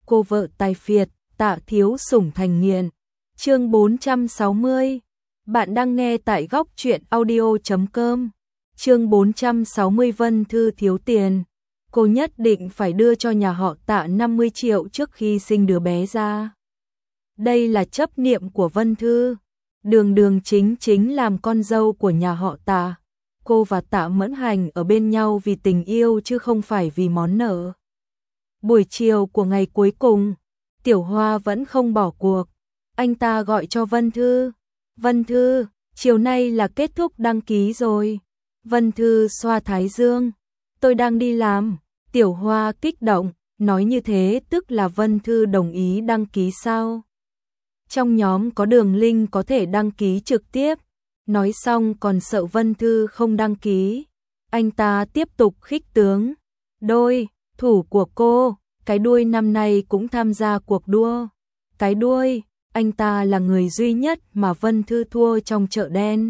cô vợ tài phiệt, Tạ thiếu sủng thành nghiện. Chương 460. Bạn đang nghe tại góc truyện audio.com. Chương 460 Vân Thư thiếu tiền. Cô nhất định phải đưa cho nhà họ Tạ 50 triệu trước khi sinh đứa bé ra. Đây là chấp niệm của Vân Thư. Đường đường chính chính làm con dâu của nhà họ Tạ. Cô và Tạ Mẫn Hành ở bên nhau vì tình yêu chứ không phải vì món nợ. Buổi chiều của ngày cuối cùng, Tiểu Hoa vẫn không bỏ cuộc. Anh ta gọi cho Vân Thư. Vân Thư, chiều nay là kết thúc đăng ký rồi. Vân Thư xoa thái dương. Tôi đang đi làm. Tiểu Hoa kích động, nói như thế tức là Vân Thư đồng ý đăng ký sao? Trong nhóm có đường link có thể đăng ký trực tiếp. Nói xong còn sợ Vân Thư không đăng ký. Anh ta tiếp tục khích tướng. Đôi thủ của cô, cái đuôi năm nay cũng tham gia cuộc đua. Cái đuôi, anh ta là người duy nhất mà Vân Thư thua trong chợ đen.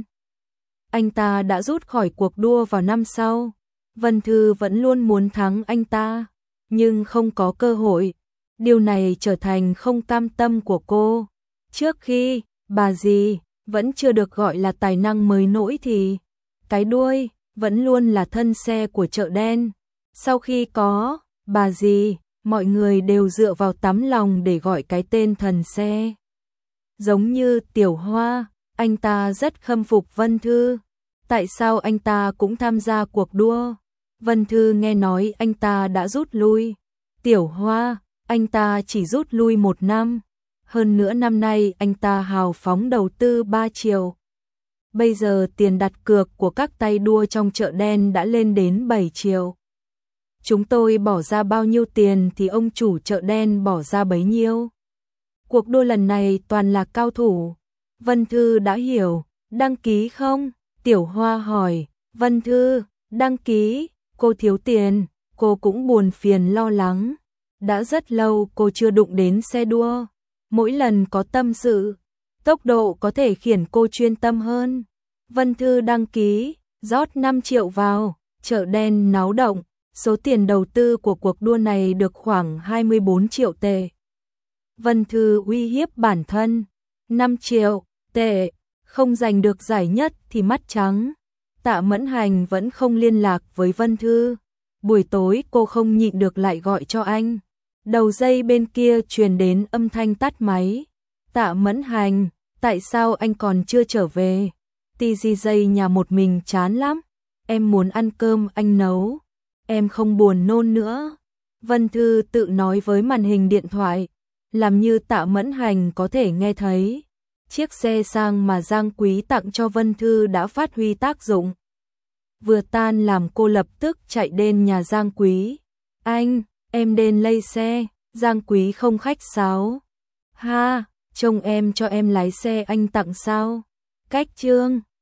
Anh ta đã rút khỏi cuộc đua vào năm sau. Vân Thư vẫn luôn muốn thắng anh ta, nhưng không có cơ hội. Điều này trở thành không cam tâm của cô. Trước khi, bà dì, vẫn chưa được gọi là tài năng mới nổi thì cái đuôi vẫn luôn là thân xe của chợ đen. Sau khi có bà dì, mọi người đều dựa vào tấm lòng để gọi cái tên thần xe. Giống như Tiểu Hoa, anh ta rất khâm phục Vân Thư. Tại sao anh ta cũng tham gia cuộc đua? Vân Thư nghe nói anh ta đã rút lui. Tiểu Hoa, anh ta chỉ rút lui 1 năm. Hơn nữa năm nay anh ta hào phóng đầu tư 3 triệu. Bây giờ tiền đặt cược của các tay đua trong chợ đen đã lên đến 7 triệu. Chúng tôi bỏ ra bao nhiêu tiền thì ông chủ chợ đen bỏ ra bấy nhiêu. Cuộc đua lần này toàn là cao thủ. Vân Thư đã hiểu. Đăng ký không? Tiểu Hoa hỏi. Vân Thư, đăng ký. Cô thiếu tiền. Cô cũng buồn phiền lo lắng. Đã rất lâu cô chưa đụng đến xe đua. Mỗi lần có tâm sự, tốc độ có thể khiến cô chuyên tâm hơn. Vân Thư đăng ký, rót 5 triệu vào, chợ đen náo động. Số tiền đầu tư của cuộc đua này được khoảng 24 triệu tệ. Vân Thư uy hiếp bản thân. 5 triệu tệ, không giành được giải nhất thì mắt trắng. Tạ Mẫn Hành vẫn không liên lạc với Vân Thư. Buổi tối cô không nhịn được lại gọi cho anh. Đầu dây bên kia truyền đến âm thanh tắt máy. Tạ Mẫn Hành, tại sao anh còn chưa trở về? TGJ nhà một mình chán lắm. Em muốn ăn cơm anh nấu. Em không buồn nôn nữa. Vân Thư tự nói với màn hình điện thoại, làm như Tạ Mẫn Hành có thể nghe thấy. Chiếc xe sang mà Giang Quý tặng cho Vân Thư đã phát huy tác dụng. Vừa tan làm cô lập tức chạy đến nhà Giang Quý. Anh, em đến lấy xe. Giang Quý không khách sáo. Ha, trông em cho em lái xe anh tặng sao? Cách chương